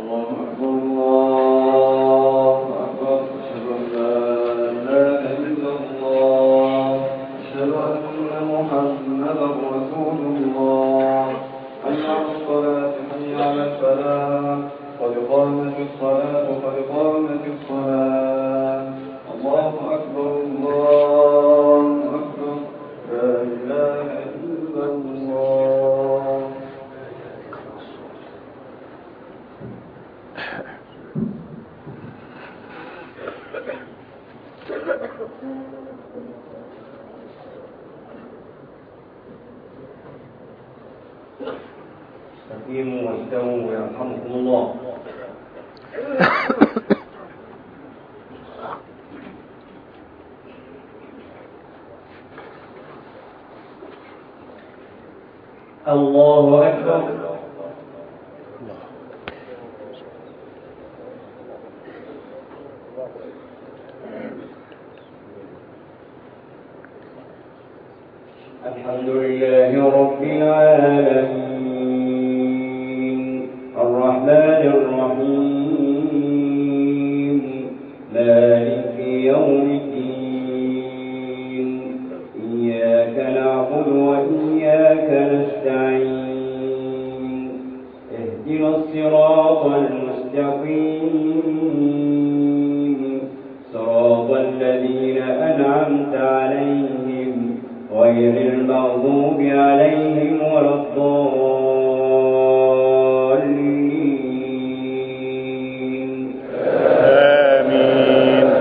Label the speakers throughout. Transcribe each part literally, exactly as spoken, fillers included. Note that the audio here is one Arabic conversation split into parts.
Speaker 1: استقيموا واستووا يرحمكم الله. الله أكبر. الحمد لله رب العالمين الرحمن الرحيم مالك يوم الدين إياك نعبد وإياك نستعين اهدنا الصراط المستقيم صراط الذين أنعمت عليهم غير المغضوب عليهم ولا الضالين.
Speaker 2: آمين.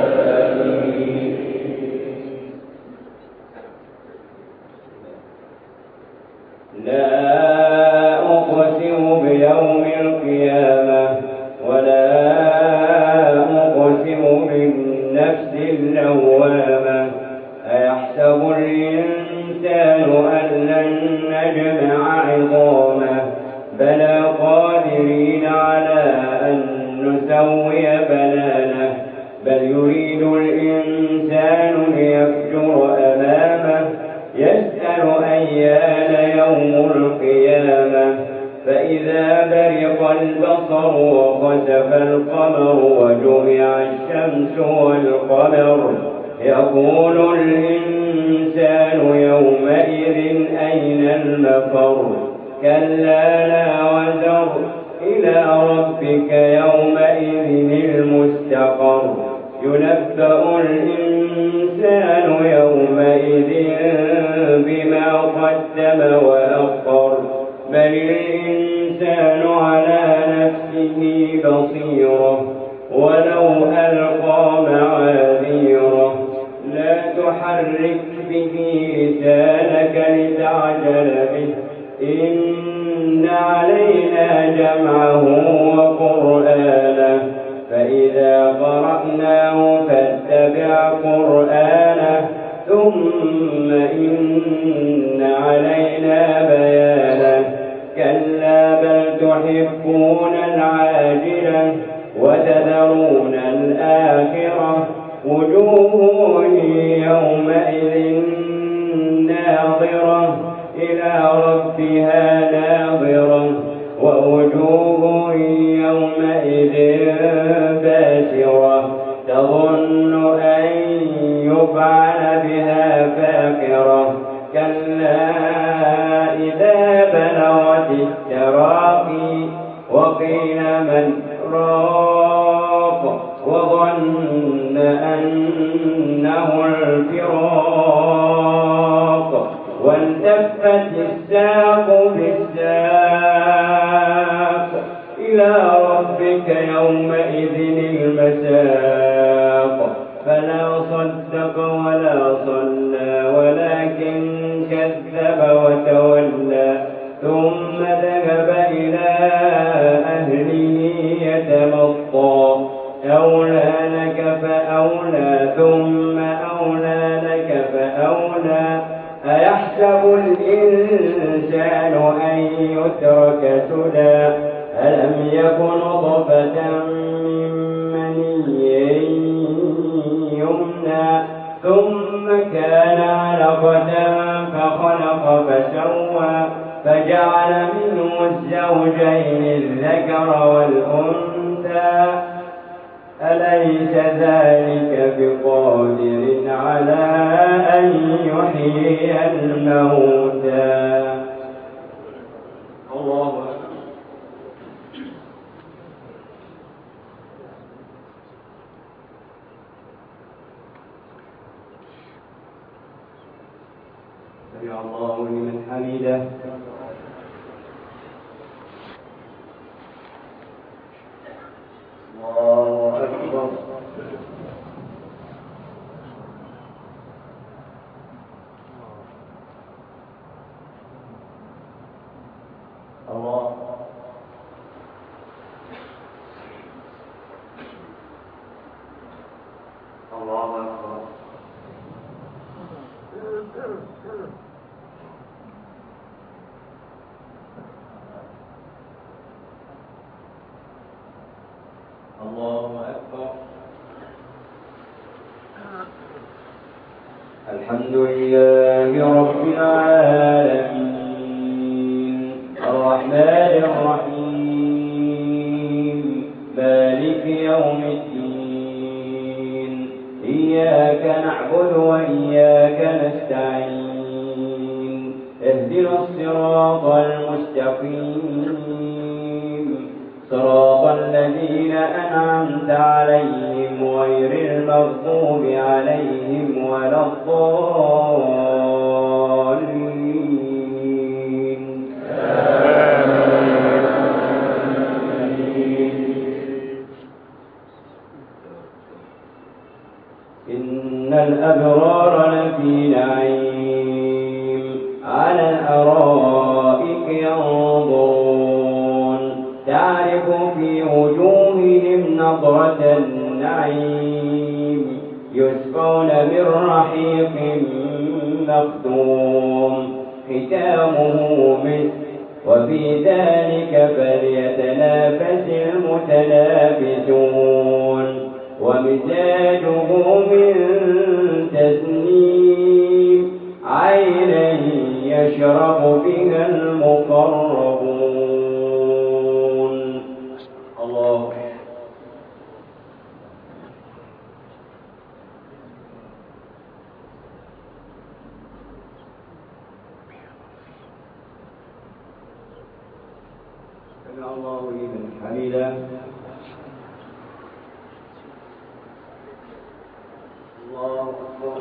Speaker 1: لا أقسم بيوم القيامة ولا أقسم بالنفس اللوامة أيحسب الإنسان أن لن نجمع عظامه بلى قادرين على أن نسوي بنانه بل يريد الإنسان ليفجر أمامه يسأل أيان يوم القيامة فإذا برق البصر وخسف القمر وجمع الشمس والقمر يقول الإنسان يومئذ أين المفر كلا لا وزر إلى ربك يومئذ المستقر ينبأ الإنسان يومئذ بما قدم وأخر بل الإنسان على نفسه بصيرة ولو ألقى معاذيره لا تحرك به لسانك لتعجل به إن علينا جمعه وقرآنه فإذا قرأناه فاتبع قرآنه ثم إن علينا بيانه كلا بل تحبون العاجلة وتذرون الآخرة وجوه يومئذ ناظرة إلى ربها ناظرة ووجوه يومئذ باسرة تظن أن يفعل بها فاقرة كلا إذا بلغت التراقي وقيل من راق وظن أنه الفراق والتفت الساق بالساق إلى ربك يومئذ المساق فلا صدق ولا صلى ولكن كذب وتولى ثم ذهب إلى أهله يتمطى أولى لك فأولى ثم أولى لك فأولى أيحسب الإنسان أن يترك سدى ألم يكن نطفة من مني يمنى ثم كان علقة فخلق فسوى فجعل منه الزوجين الذكر والأنثى موسى أليس ذلك بقادر على أن يحيي الموتى. الله أكبر. سمع الله لمن حمده. الله أكبر. الله الله أكبر. الله أكبر. الحمد لله رب العالمين الرحمن الرحيم مالك يوم الدين إياك نعبد وإياك نستعين اهدنا الصراط المستقيم صراط الذين أنعمت عليهم غير المغضوب عليهم ولا الضالين. إن الأبرار لفي نعيم على الأرائك ينظرون تعرف في وجوههم نضرة النعيم يسقون من رحيق مختوم ختامه مسك وفي ذلك فليتنافس المتنافسون ومزاجه من تسنيم عينا يشرب بها المقربون. الله سمع الله لمن حمده. الله أكبر.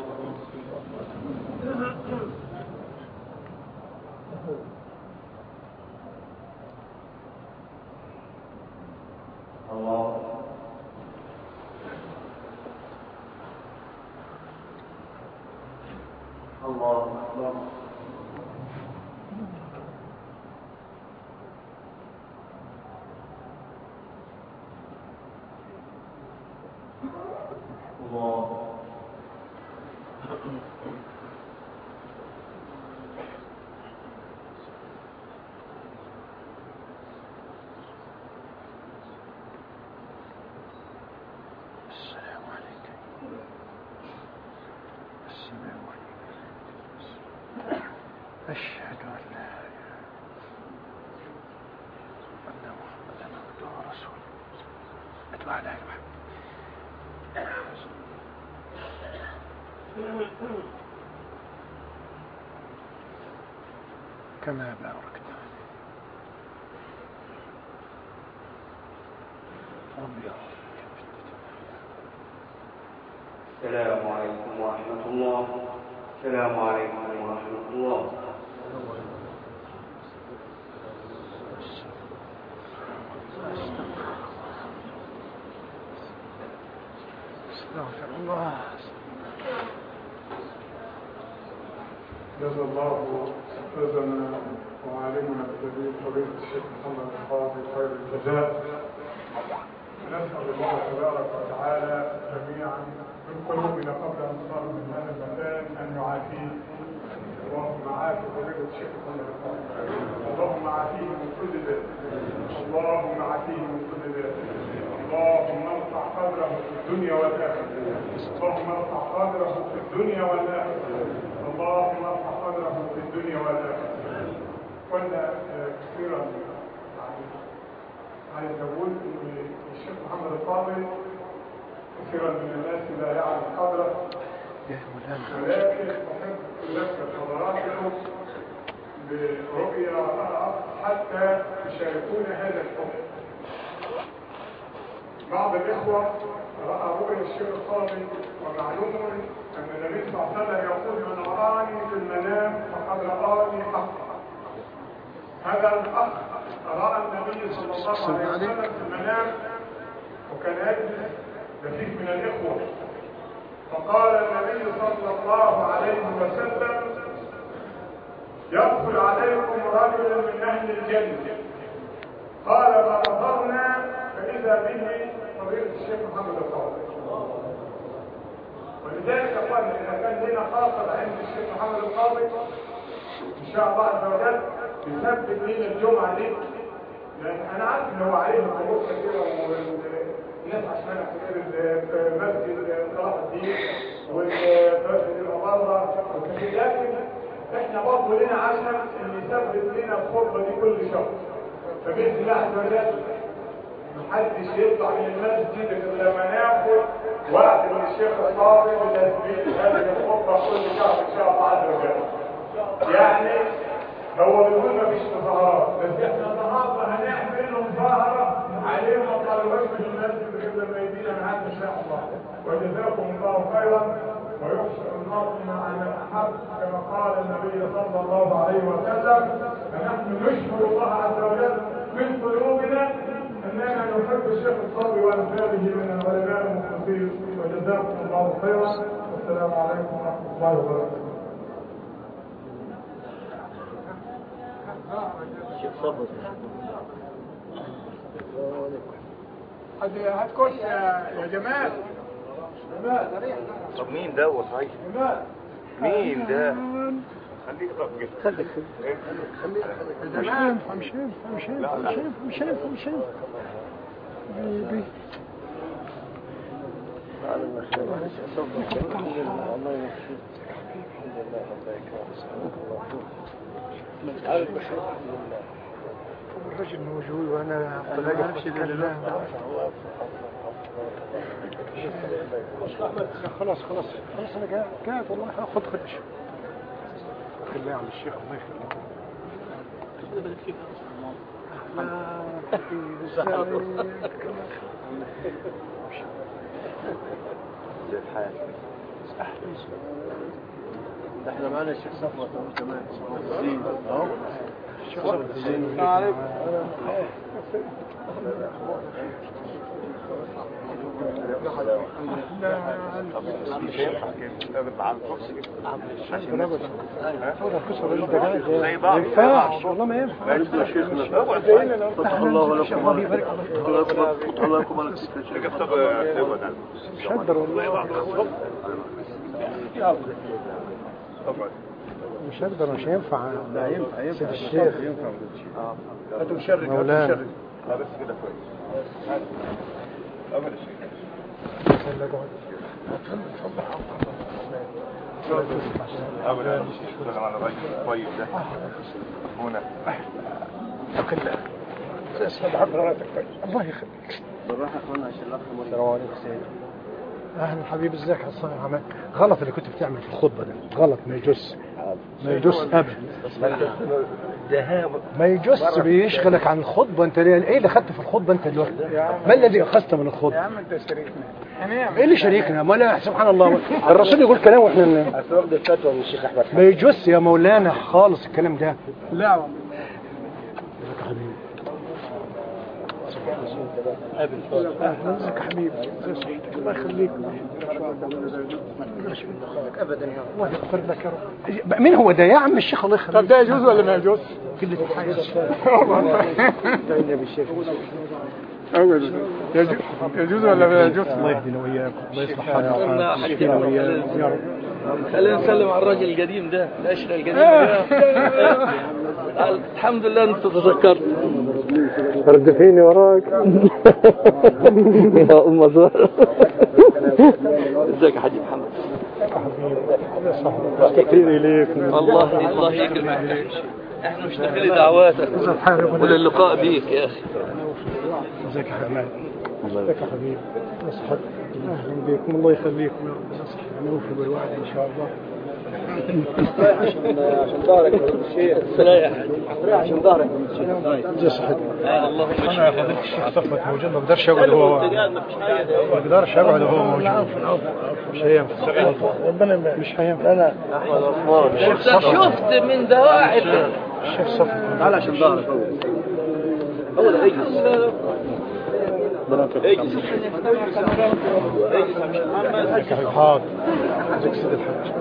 Speaker 1: الله الله أكبر. الله
Speaker 2: السلام عليكم. السلام عليكم. أشهد أن لا إله إلا الله وأن محمدا عبده ورسوله. أتبع لا إله كما باركت ربي.
Speaker 1: السلام عليكم ورحمة الله. السلام عليكم ورحمة الله.
Speaker 2: استغفر الله.
Speaker 3: جزا الله أستاذنا وعالمنا الجليل فضيلة الشيخ محمد القاضي خير الجزاء. نسأل الله تبارك وتعالى جميعا من قلوبنا قبل أن نصار من هذا المكان أن يعافيه. اللهم عافي فضيلة الشيخ محمد القاضي. اللهم عافيه من كل ذات. اللهم عافيه من كل ذات. اللهم ارفع قدره في الدنيا والآخرة. اللهم ارفع قدره في الدنيا والآخرة. اللهم ارفع قدره في الدنيا والآخرة. كنا كثيرا عايز اقول ان الشيخ محمد الفاضل كثيرا من الناس لا يعرف قدره، ولكن احب اذكر حضراتكم برؤيا رأت حتى يشاركون هذا الحكم. بعض الاخوه راى رؤيا الشيخ الفاضل، ومعلوم ان النبي صلى الله عليه وسلم يقول من رآني في المنام فقد رآني حقا. هذا الاخ راى النبي صلى الله عليه وسلم في المنام، وكان يجلس لفيف من الاخوه، فقال النبي صلى الله عليه وسلم يدخل عليكم رجل من اهل الجنه. قال فنظرنا فاذا به فضيله الشيخ محمد الفاضل. ولذلك قال اذا كان لنا خاطر عند الشيخ محمد الفاضل ان شاء الله عز وجل يثبت لنا الجمعه دي، لان انا عارف ان هو عليه امور كثيره والناس عشان كتير مسجد صلاح الدين والمسجد الاماره وكثير، لكن احنا برضه لنا عشان ان يثبت لنا الخطبه دي كل شهر. فباذن الله عز وجل محدش يطلع من المسجد الا لما ناخد وقت من الشيخ الفاضل لتثبيت هذه الخطبه كل شهر ان شاء الله عز وجل. يعني هو بيقول ما فيش مظاهرات، بس احنا النهارده هنعمل له مظاهره عليهم ما طلعوش من المسجد غير لما يدينا معانا ان شاء الله. وجزاكم الله خيرا ويحشر المرء مع من احب، كما قال النبي صلى الله عليه وسلم فنحن نشكر الله عز وجل من قلوبنا اننا نحب الشيخ الصبري وامثاله من العلماء المخلصين. وجزاكم الله خيرا والسلام عليكم ورحمه الله وبركاته.
Speaker 1: الشيخ صبري
Speaker 3: هات كرسي يا جمال.
Speaker 2: طب مين ده وصحيح؟ مين ده؟ خليك خليك خليك خليك
Speaker 3: مش هينفع مش هينفع مش هينفع مش هينفع مش هينفع مش هينفع بيبي الرجل موجود وانا ما اعرفش اللي خلاص خلاص خلاص انا قاعد قاعد والله خد خد خليه عم الشيخ الله يخليك.
Speaker 2: زي الحال.
Speaker 1: احنا معنا الشيخ صفوت كمان
Speaker 3: اهو الشيخ صفوت السلام عليكم.
Speaker 2: زي بعض
Speaker 3: والله ما ينفع.
Speaker 1: الله ولكم الله لكم على
Speaker 3: مش هقدر والله مش هقدر مش هينفع.
Speaker 1: لا ينفع ينفع
Speaker 3: الشيخ
Speaker 1: ينفع
Speaker 3: اه
Speaker 1: هاتوا نشرك
Speaker 3: مولانا
Speaker 2: لا بس كده كويس. اول شيء أولا اشتغل على الرجل الطيب ده هنا
Speaker 3: أقل أسعد حضراتك الله يخليك.
Speaker 1: بالراحة أخوانا عشان الأخ مريض.
Speaker 3: السلام عليكم سيدي. أهلا حبيبي ازيك يا صاحبي عمال غلط اللي كنت بتعمل في الخطبة ده غلط ما يجوز ما يجوز أبدا ما يجوز بيشغلك عن الخطبة. أنت إيه اللي أخذت في الخطبة أنت دلوقتي؟ ما الذي أخذت من الخطبة؟
Speaker 4: يا عم أنت شريكنا.
Speaker 3: إيه اللي شريكنا؟ ما لا سبحان الله الرسول يقول كلام وإحنا
Speaker 1: أسرد الفتوى من الشيخ أحمد.
Speaker 3: ما يجوز يا مولانا خالص الكلام ده.
Speaker 4: لا والله.
Speaker 3: اهلا بك حبيبي زي صحتك الله يخليك ابدا يا رب الله يغفر لك يا رب. مين هو ده يا عم الشيخ الله يخليك؟
Speaker 4: طب ده يجوز ولا ما يجوز؟
Speaker 3: كل الحياه
Speaker 4: يجوز ولا ما يجوز؟
Speaker 3: الله يهدينا وياك الله يصلح حالنا يهدينا وياك يا رب.
Speaker 5: خلينا نسلم على الراجل القديم ده الاشرة القديم ده. الحمد لله انت تذكرت.
Speaker 3: ردفيني وراك
Speaker 5: يا ام زهر. ازيك يا حاج محمد؟
Speaker 3: حبيبي اشتقت اليك
Speaker 5: الله الله يكرمك. احنا مشتاقين لدعواتك وللقاء بيك يا اخي.
Speaker 3: ازيك يا حبيبي؟ ازيك يا حبيبي؟ اصحك اهلا بكم الله يخليكم يا رب. اصحك نوفي بالوعد ان شاء الله.
Speaker 1: عشان عشان ظهرك يا الشيخ. عشان ظهرك
Speaker 3: اصحك.
Speaker 5: اللهم
Speaker 3: انا يا فضيلة الشيخ صفوت موجود ما اقدرش اقعد هو ما اقدرش اقعد هو موجود. مش هينفع ربنا مش هينفع. انا
Speaker 5: شفت من دواعي
Speaker 3: الشيخ صفوت
Speaker 1: تعال عشان ظهرك اول اجلس اجلس
Speaker 3: اجلس حاضر. اقصد الحج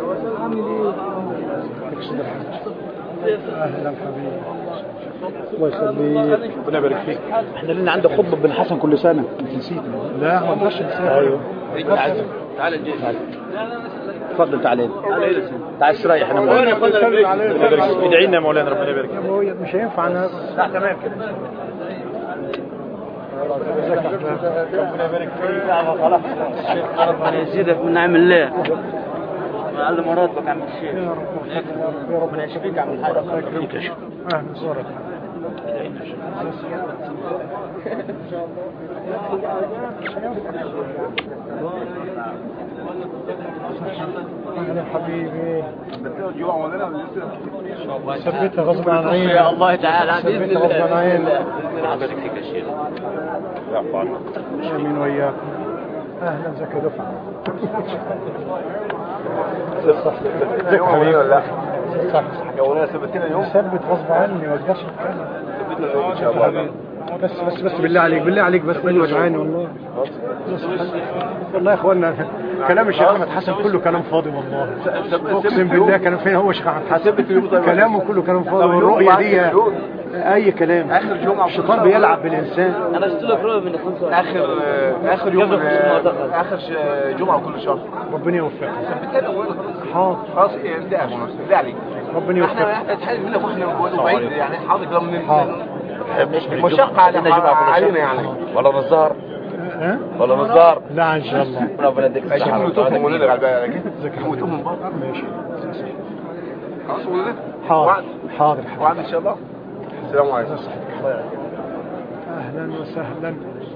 Speaker 3: اقصد الحج. اهلا حبيبي الله يخليك ربنا يبارك فيك.
Speaker 1: احنا لنا عندك خطبه بن حسن كل سنه انت نسيت.
Speaker 3: لا ما اقدرش انساها.
Speaker 1: ايوه تعال الجيش تفضل تعال تعال استريح انا مولانا. ادعي لنا يا مولانا ربنا يبارك فيك.
Speaker 3: مش هينفع انا.
Speaker 1: لا تمام كده.
Speaker 3: ربنا يبارك فيك. خلاص
Speaker 5: ربنا يزيدك من نعم الله ويعلم مراتبك يا عم الشيخ.
Speaker 3: يا ربنا يشفيك يا عم الحاج. اهلا وسهلا. اهلا حبيبي. ثبتها غصب عن عيني
Speaker 5: يا الله تعالى
Speaker 3: ثبتها غصب عن عيني.
Speaker 5: يبارك فيك يا شيخ.
Speaker 3: امين وياكم. اهلا زكي دفعه.
Speaker 2: ازيك حبيبي ولا لا؟
Speaker 3: صح
Speaker 2: يا مولانا ثبتنا اليوم.
Speaker 3: ثبت غصب عني ما اقدرش اتكلم.
Speaker 2: ثبتنا اليوم ان شاء الله.
Speaker 3: بس بس بس بالله عليك بالله عليك بس اني وجعاني والله. والله يا اخوانا كلام الشيخ احمد حسن كله كلام فاضي والله. اقسم بالله كلام فين هو الشيخ احمد حسن كلامه كله كلام فاضي. والرؤيه دي اي كلام. الشيطان بيلعب بالانسان.
Speaker 5: انا اشتري لك رؤيه من خمسة
Speaker 2: اخر اخر يوم اخر جمعه كل شهر.
Speaker 3: ربنا يوفقك.
Speaker 2: حاضر خلاص ابدا ابدا عليك.
Speaker 3: ربنا يوفقك.
Speaker 2: احنا اتحاد منا واحنا بعيد يعني حاضر ده من مشقه علينا يعني. ولا نزار
Speaker 3: ها
Speaker 2: ولا نزار.
Speaker 3: لا ان شاء الله.
Speaker 2: ربنا يديك الصحه. عشان نتوهم ونلغي على بالك كده.
Speaker 3: نتوهم ماشي.
Speaker 2: خلاص ولد.
Speaker 3: حاضر حاضر
Speaker 2: وعد ان شاء الله. السلام عليكم.
Speaker 3: اهلا وسهلا.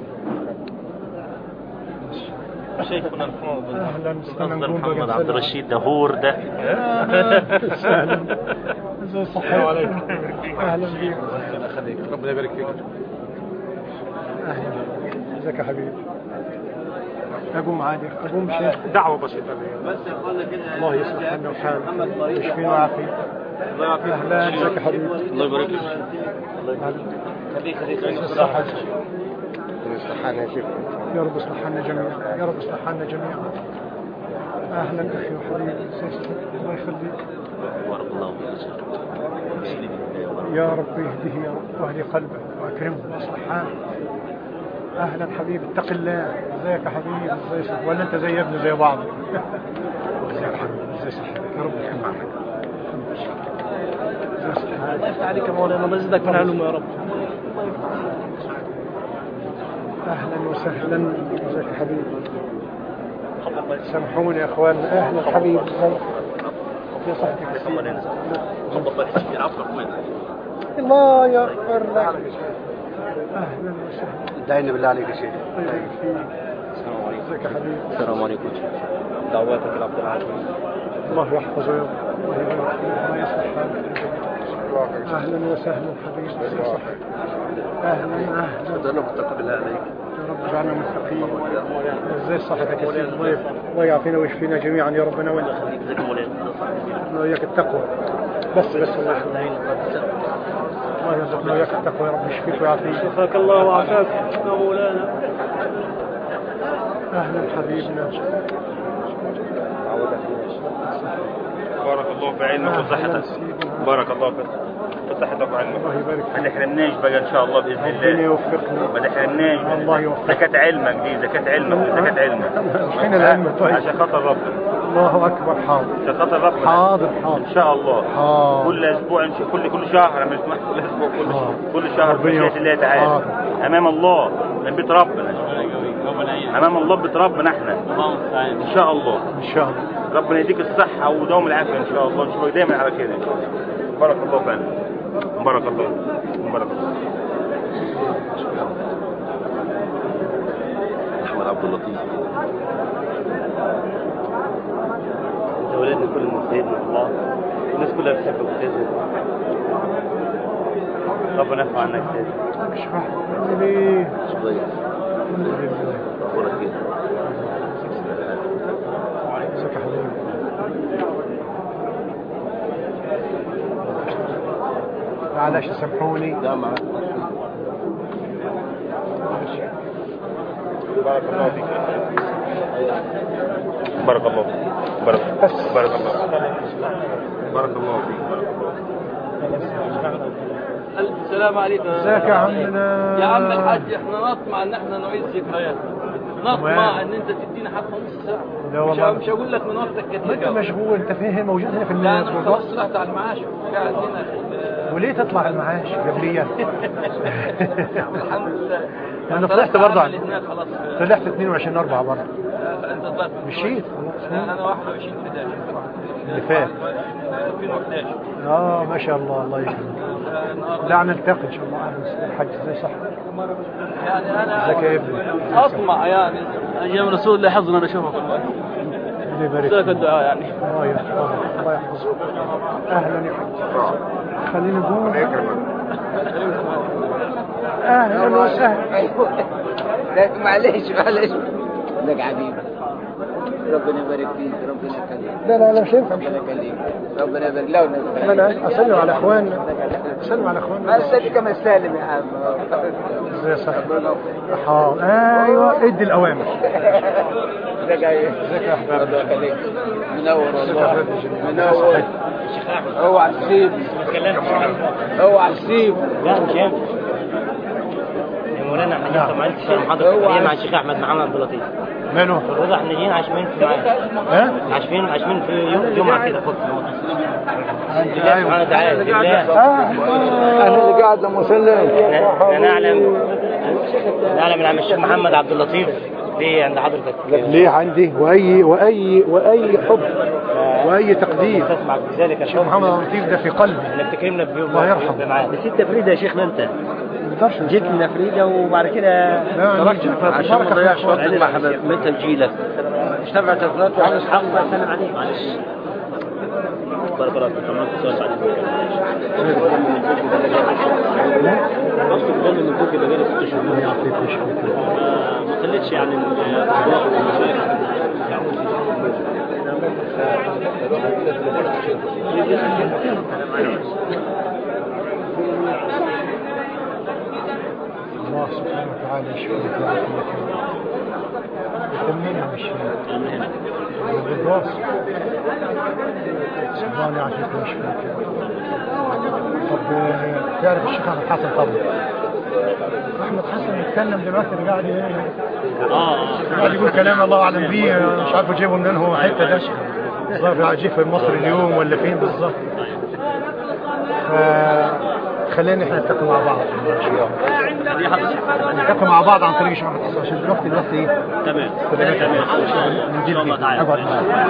Speaker 5: شيخنا الفاضل
Speaker 3: اهلا وسهلا.
Speaker 5: محمد عبد الرشيد دهور ده.
Speaker 3: اهلا ازي صحتك عليكم. اهلا بيك.
Speaker 2: ربنا يبارك فيك.
Speaker 3: اهلا ازيك يا حبيبي. اقوم عادي اقوم شيخ دعوه بسيطه
Speaker 5: بس يا اخوانا كده
Speaker 3: الله يصلح حالنا وحالنا ويشفينا ويعافينا. اهلا ازيك يا حبيبي.
Speaker 5: الله يبارك فيك. الله يبارك فيك. خليك خليك
Speaker 3: الصحة.
Speaker 2: يصلح حالنا يا شيخ.
Speaker 3: يا رب اصلح حالنا جميعا يا رب اصلح حالنا جميعا. اهلا اخي وحبيبي الله يخليك.
Speaker 5: بارك الله فيك.
Speaker 3: يا رب يهديه يا رب واهدي قلبه واكرمه واصلح حاله. اهلا حبيبي اتق الله. ازيك يا حبيبي ازي صحتك ولا انت زي ابني زي بعض. ازيك يا حبيبي ازي صحتك يا رب يكون معك.
Speaker 5: الله يفتح عليك يا مولانا الله يزيدك من علوم يا رب.
Speaker 3: اهلا وسهلا ازيك يا حبيبي. سامحوني يا اخوان. اهلا حبيبي ازيك يا صحتك. الله يغفر لك. اهلا وسهلا.
Speaker 1: ادعينا بالله عليك يا شيخ.
Speaker 3: السلام عليكم. ازيك يا حبيبي.
Speaker 5: السلام عليكم. دعواتك العبد العظيم.
Speaker 3: الله يحفظه يا رب. الله يبارك فيك. الله يصلح حالك. اهلا وسهلا حبيبي. اهلا اهلا.
Speaker 1: انا متقبل عليك.
Speaker 3: يا رب اجعلنا متقين. ازاي صحتك يا سيدي. الله الله يعافينا ويشفينا جميعا يا ربنا وانت. الله وياك التقوى. بس بس الله يخليك. الله يرزقنا وياك التقوى يا رب يشفيك ويعافيك.
Speaker 5: شفاك الله وعافاك يا مولانا.
Speaker 3: اهلا حبيبنا.
Speaker 6: بارك الله في علمك وصحتك. بارك الله فيك في صحتك وعلمك.
Speaker 3: الله يبارك
Speaker 6: ما تحرمناش بقى ان شاء الله باذن
Speaker 3: ربنا
Speaker 6: الله.
Speaker 3: يوفقنا.
Speaker 6: ما تحرمناش.
Speaker 3: الله يوفقك.
Speaker 6: زكاة علمك دي زكاة علمك زكاة علمك.
Speaker 3: حين العلم طيب.
Speaker 6: عشان خاطر ربنا.
Speaker 3: الله اكبر. حاضر
Speaker 6: عشان خاطر ربنا.
Speaker 3: حاضر حاضر
Speaker 6: ان شاء الله.
Speaker 3: حاضر.
Speaker 6: كل اسبوع إن شاء- كل كل شهر مش كل اسبوع كل
Speaker 3: حاضر.
Speaker 6: كل شهر
Speaker 3: ربنا
Speaker 6: بمشيئة الله تعالى
Speaker 3: حاضر.
Speaker 6: امام الله من بيت ربنا. امام الله بيت ربنا احنا ان شاء الله.
Speaker 3: ان شاء الله.
Speaker 6: ربنا يديك الصحة ودوم العافية ان شاء الله. نشوفك دايما على كده. بارك الله فعلا. بارك الله بارك الله.
Speaker 2: احمد عبد اللطيف.
Speaker 5: انت ولادنا كلهم سيدنا الله، الناس كلها بتحبك وتعزك. ربنا يرفع عنك سيدنا.
Speaker 4: مش فاهم ليه؟
Speaker 2: شوية. اخبارك ايه؟
Speaker 4: ازيك يا حبيبي؟ معلش سامحوني.
Speaker 2: لا معاك.
Speaker 6: بارك الله فيك. بارك الله بارك بارك الله بارك الله فيك.
Speaker 5: ألف سلام عليكم.
Speaker 4: ازيك يا عمنا؟
Speaker 5: يا عم الحاج احنا نطمع ان احنا نعيد ذكريات، نطمع ان انت تدينا حتى نص ساعه. مش مش هقول لك من وقتك كتير.
Speaker 4: انت مشغول، انت فين موجود هنا في
Speaker 5: لا انا
Speaker 4: الموضوع؟
Speaker 5: خلاص طلعت على المعاش وقاعد هنا في
Speaker 4: وليه تطلع المعاش قبليا؟
Speaker 5: الحمد لله.
Speaker 4: انا طلعت برضه
Speaker 5: عن هناك خلاص.
Speaker 4: طلعت اثنين وعشرين أربعة برضه.
Speaker 5: انت طلعت
Speaker 4: مشيت
Speaker 5: لا انا واحد وعشرين حداشر
Speaker 4: اللي فات.
Speaker 5: ألفين وحداشر.
Speaker 4: اه ما شاء الله، الله يكرمك. لا نلتقي ان شاء الله. اهلا الحاج ازاي صح؟
Speaker 5: يعني انا
Speaker 4: ازيك يا ابني؟
Speaker 5: اطمع يعني ايام رسول الله حظنا نشوفك.
Speaker 4: الله يبارك
Speaker 5: ازيك الدعاء يعني.
Speaker 4: الله يحفظك، الله يحفظك. اهلا يا حاج. خلينا نقول اهلا وسهلا.
Speaker 7: لا معلش معلش. ازيك يا حبيبي؟ ربنا يبارك فيك، ربنا يخليك.
Speaker 4: لا لا لا مش ينفع.
Speaker 7: ربنا يخليك، ربنا يبارك لا ونزل.
Speaker 4: انا اسلم على اخواننا، اسلم على اخواننا.
Speaker 7: ما استاذ كما سالم يا عم.
Speaker 4: ازاي صح؟ حاضر. ايوه ادي الاوامر.
Speaker 7: ازيك يا
Speaker 4: ازيك يا احباب؟
Speaker 7: ربنا يخليك. منور والله. منور. اوعى تسيب. اوعى تسيب.
Speaker 5: لا مش هينفع. يا مولانا احنا لسه ما عرفتش المحاضره مع الشيخ احمد محمد عبد اللطيف.
Speaker 4: ماله؟
Speaker 5: الوضع احنا جايين عاشمين في
Speaker 4: ها؟
Speaker 5: عاشمين عاشمين في يوم جمعه كده فوق.
Speaker 4: ايوه
Speaker 5: سبحانه وتعالى لله.
Speaker 7: انا اللي قاعد لمسلم.
Speaker 5: نعلم نعلم العم الشيخ محمد عبد اللطيف ليه عند حضرتك؟
Speaker 4: ليه عندي واي واي واي حب واي تقدير.
Speaker 5: تسمع بذلك
Speaker 4: الشيخ محمد عبد اللطيف ده في قلبي.
Speaker 5: انك تكرمنا بيوم
Speaker 4: الله يرحمه.
Speaker 5: بس انت فريده يا شيخنا انت.
Speaker 4: ما
Speaker 5: جيت لنا فريده وبعد كده
Speaker 4: تركت
Speaker 5: عشان ما نضيعش وقتك مع حبايب متى نجيلك اجتمع تلفونات وعلى اصحاب الله يسلم عليك. معلش بارك الله فيك. كمان سؤال بعدين قصدك دم من البوك اللي غير ست شهور ما خليتش يعني الاضواء والمشايخ
Speaker 4: الله سبحانه وتعالى يشفيك ويعافيك. يتمنى مش بالراس. سبحانه يعافيك ويشفيك. طب تعرف الشيخ احمد حسن طبعا؟ احمد حسن يتكلم دلوقتي اللي قاعد ايه؟ اه قاعد يقول كلام الله اعلم بيه، مش عارف اجيبه منين هو حته ده. ظاهر قاعد في مصر اليوم ولا فين بالظبط. خلينا احنا نلتقي مع بعض ان شاء الله. نلتقي مع بعض عن طريق الشيخ احمد حسن عشان الوقت الوقت ايه؟
Speaker 5: تمام
Speaker 4: تمام ان شاء الله تعالى. اقعد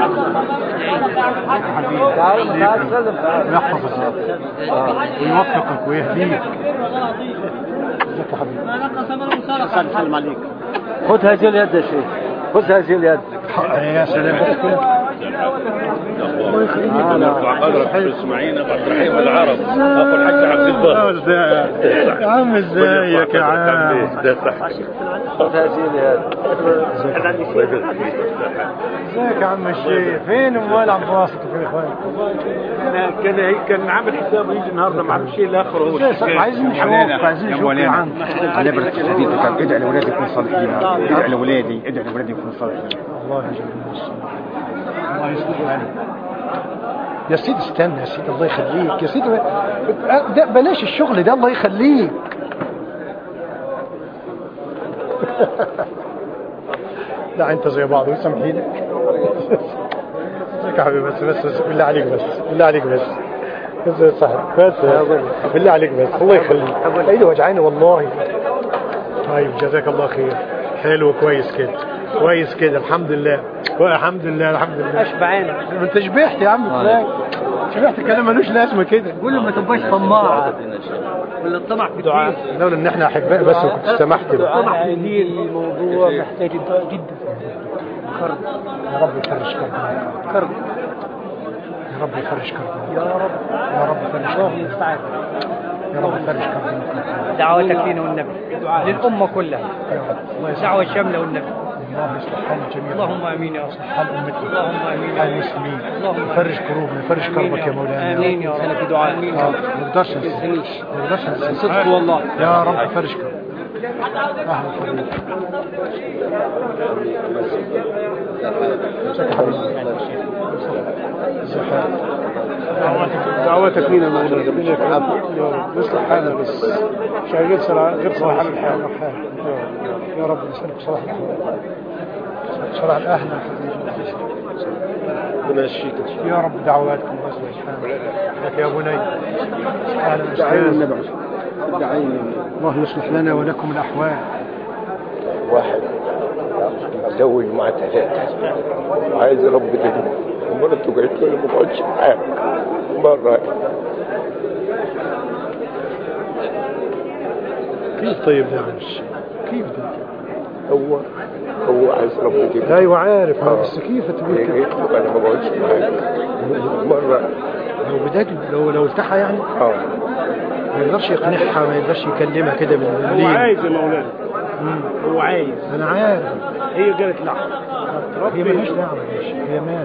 Speaker 4: معاك حبيبي.
Speaker 7: تعال تعال سلم.
Speaker 4: يحفظك ويوفقك ويهديك. ازيك يا حبيبي؟
Speaker 5: سلم عليك. خذ هذه اليد يا شيخ، خذ هذه اليد.
Speaker 4: يا سلام. الله يخليك.
Speaker 6: قدرك اسماعيل ابو عبد الرحيم العرب اخو الحاج عبد الباسط.
Speaker 4: يا عم ازيك يا عم؟
Speaker 6: ده صح.
Speaker 5: خذ هذه اليد.
Speaker 4: ازيك يا عم الشيخ؟ فين امال عبد الباسط وفين اخوانك؟
Speaker 1: كان كان عامل حسابه يجي النهارده ما عرفش ايه الاخر هو
Speaker 4: عايزين نشوف عايزين نشوف يا عم.
Speaker 8: على بركة حديثك ادعي لأولادي يكونوا صالحين، ادعي لأولادي ادعي لأولادي يكونوا صالحين.
Speaker 4: الله يجزاك الله يصلح عليك يا سيدي. استنى يا سيدي الله يخليك يا سيدي. ده بلاش الشغل ده الله يخليك. لا انت زي بعض وسامح ايدك. ازيك يا حبيبي؟ بس بس بس بالله عليك بس بالله عليك بس بس صح بس بالله عليك بس الله يخليك. ايدي وجعاني والله. طيب جزاك الله خير. حلو كويس كده. كويس كده الحمد لله الحمد لله الحمد لله
Speaker 5: اشبعنا.
Speaker 4: ما انت شبعت يا عم فلان شبعت كلام ملوش لازمه كده.
Speaker 5: قول له ما تبقاش طماع ولا الطمع في الدعاء.
Speaker 4: لولا ان احنا احباء بس وكنت سمحت له.
Speaker 5: الطمع في الدين الموضوع محتاج الدعاء جدا. كرب
Speaker 4: يا رب يفرج كربنا.
Speaker 5: كرب
Speaker 4: يا رب يفرج كربنا.
Speaker 5: يا رب
Speaker 4: يا رب يفرج كربنا.
Speaker 5: المستعان.
Speaker 4: يا رب يفرج كربنا.
Speaker 5: دعوتك لنا والنبي للأمة كلها دعوة شاملة والنبي.
Speaker 4: الله يصلح حال الجميع.
Speaker 5: اللهم امين يا رب.
Speaker 4: حال امتنا.
Speaker 5: اللهم امين
Speaker 4: حال المسلمين. يفرج كروبنا يفرج كربك يا مولانا.
Speaker 5: امين يا رب. انا في دعاء. امين
Speaker 4: ما نقدرش ننسى. ما نقدرش ننسى.
Speaker 5: صدق والله.
Speaker 4: يا رب يفرج كربك. اهلا وسهلا.
Speaker 3: دعواتك لينا مولانا ربنا يكرمك نصلح حالنا بس مش غير صلاح غير صلاح الحال.
Speaker 4: يا رب نسألك صلاح الحال صلاح الأهل
Speaker 3: ربنا يشفيك
Speaker 4: يا رب. دعواتكم بس لك يا بني. أهلا وسهلا. الله يصلح لنا ولكم الأحوال.
Speaker 2: واحد متزوج مع ثلاثة وعايز رب دينه ومرته قالت له ما تقعدش معاك مرة.
Speaker 4: كيف طيب ده عمش كيف ده؟
Speaker 2: هو هو عايز رب دينه.
Speaker 4: ايوه عارف آه. بس كيف تقول كده؟
Speaker 2: قالت له انا ما بقعدش معاك مرة.
Speaker 4: لو بدك لو لو التحى يعني
Speaker 2: اه
Speaker 4: ما يقدرش يقنعها ما يقدرش يكلمها كده بالليل.
Speaker 3: هو عايز يا مولانا هو عايز.
Speaker 4: انا عارف.
Speaker 3: هي قالت لا
Speaker 4: هي مالهاش دعوه هي مال.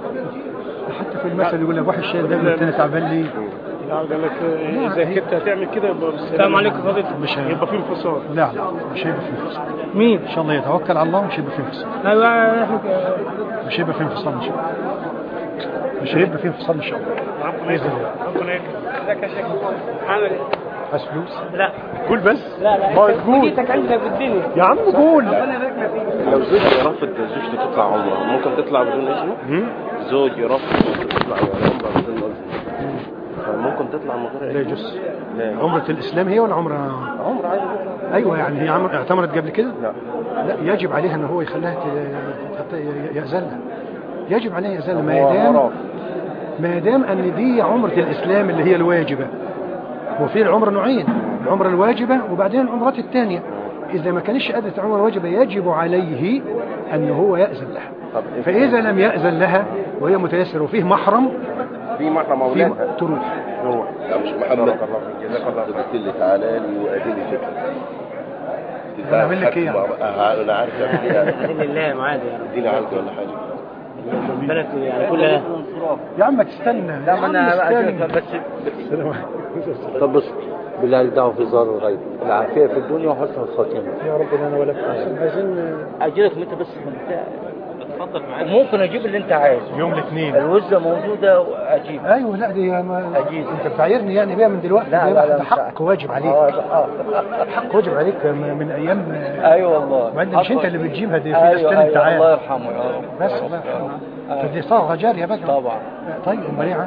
Speaker 4: حتى في المثل يقول لك واحد شايل ده الثاني تعبان ليه؟
Speaker 3: لا قال لك اذا كنت هتعمل كده يبقى
Speaker 5: السلام عليكم فضيلة.
Speaker 4: مش
Speaker 3: يبقى في انفصال.
Speaker 4: لا لا مش هيبقى في انفصال.
Speaker 5: مين؟
Speaker 4: ان شاء الله يتوكل على الله مش هيبقى في انفصال.
Speaker 5: ايوه
Speaker 4: مش هيبقى في انفصال ان شاء الله. مش هيبقى في انفصال ان شاء الله.
Speaker 3: ربنا يكرمك ربنا يكرمك. لك يا شيخ عامل ايه؟
Speaker 4: عايز فلوس؟
Speaker 5: لا
Speaker 4: قول بس.
Speaker 5: لا لا
Speaker 4: ما تقول
Speaker 5: جيتك عندك بالدنيا
Speaker 4: يا عم قول.
Speaker 6: لو زوج رفض زوجته تطلع عمره ممكن تطلع بدون اذنه؟ زوج رفض زوجته تطلع عمره بدون اذنه ممكن تطلع من غير
Speaker 4: لا يجوز. عمرة الإسلام هي ولا عمرة؟
Speaker 6: عمره عادي.
Speaker 4: أيوة يعني هي عمر اعتمرت قبل كده؟
Speaker 6: لا
Speaker 4: لا يجب عليها أن هو يخليها يأذلها. يجب عليها يأذلها ما دام ما دام أن دي عمرة الإسلام اللي هي الواجبة. وفي العمرة نوعين العمرة الواجبة وبعدين العمرات الثانية. إذا ما كانش أدت العمرة الواجبة يجب عليه أن هو يأذن لها. فإذا لم يأذن لها وهي متيسرة وفيه محرم
Speaker 2: في محرم أولادها
Speaker 4: تروح.
Speaker 2: روح. لا مش محمد جزاك الله خير. قلت لي تعالى لي وأديني فكرة.
Speaker 4: أنا أعمل لك إيه؟
Speaker 2: أنا عارف أعمل إيه.
Speaker 5: بإذن الله معادي
Speaker 2: اديني عندي ولا حاجة.
Speaker 5: بلد يعني كلها.
Speaker 4: يا عم تستنى.
Speaker 5: لا ما أنا بس
Speaker 9: طب بص بالله الدعوة في ظهر الغيب العافية في الدنيا وحسن الخاتمة.
Speaker 4: يا رب انا ولك عايزين
Speaker 5: اجيلك متى بس اتفضل معاك. ممكن اجيب اللي انت عايزه
Speaker 4: يوم الاثنين.
Speaker 5: الوزة موجودة واجيب.
Speaker 4: ايوه لا دي ما
Speaker 5: اجيب.
Speaker 4: انت بتعايرني يعني بيها من دلوقتي.
Speaker 5: لا لا لا
Speaker 4: ده حق واجب عليك. حق واجب عليك من ايام.
Speaker 5: ايوه والله.
Speaker 4: وانت مش انت اللي بتجيبها دي في
Speaker 5: أيوة
Speaker 4: ناس تاني انت عارف.
Speaker 5: الله يرحمه يا رب.
Speaker 4: بس الله يرحمه. فدي صاغه جاريه بقى.
Speaker 5: طبعا.
Speaker 4: طيب امال ايه؟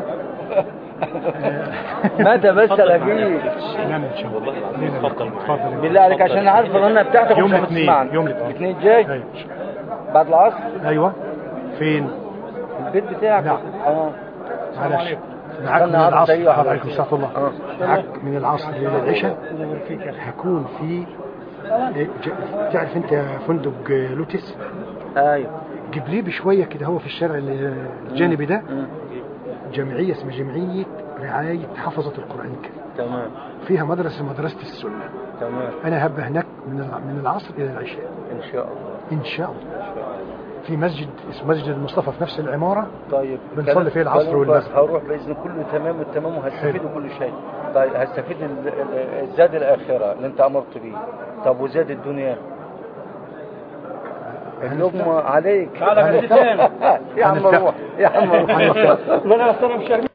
Speaker 5: متى بس الاقيك؟
Speaker 4: نعم ان شاء الله.
Speaker 6: اتفضل
Speaker 4: اتفضل
Speaker 5: بالله عليك عشان عارف الغنى بتاعتك
Speaker 4: يوم الاثنين. يوم الاثنين.
Speaker 5: الاثنين جاي
Speaker 4: ايوه
Speaker 5: بعد العصر.
Speaker 4: ايوه فين؟
Speaker 5: البيت بتاعك.
Speaker 4: لا.
Speaker 5: اه
Speaker 4: معلش معاك من العصر. عليكم السلام الله. معاك من العصر للعشاء هيكون في تعرف انت فندق لوتس؟
Speaker 5: ايوه
Speaker 4: جيب لي بشويه كده هو في الشارع الجانبي ده جمعيه اسمها جمعيه رعايه حفظه القران الكريم.
Speaker 5: تمام.
Speaker 4: فيها مدرسه مدرسه السنه.
Speaker 5: تمام.
Speaker 4: انا هبقى هناك من من العصر الى العشاء
Speaker 5: ان شاء الله.
Speaker 4: ان شاء الله. في مسجد اسمه مسجد المصطفى في نفس العماره.
Speaker 5: طيب
Speaker 4: بنصلي فيه العصر والمغرب.
Speaker 5: هروح باذن كله تمام والتمام وهستفيد كل شيء. طيب هستفيد الزاد الاخره اللي انت امرت بيه. طب وزاد الدنيا اللقمة عليك.
Speaker 4: تعالى
Speaker 5: يا عم روح يا عم روح.
Speaker 3: ما انا اصلا مش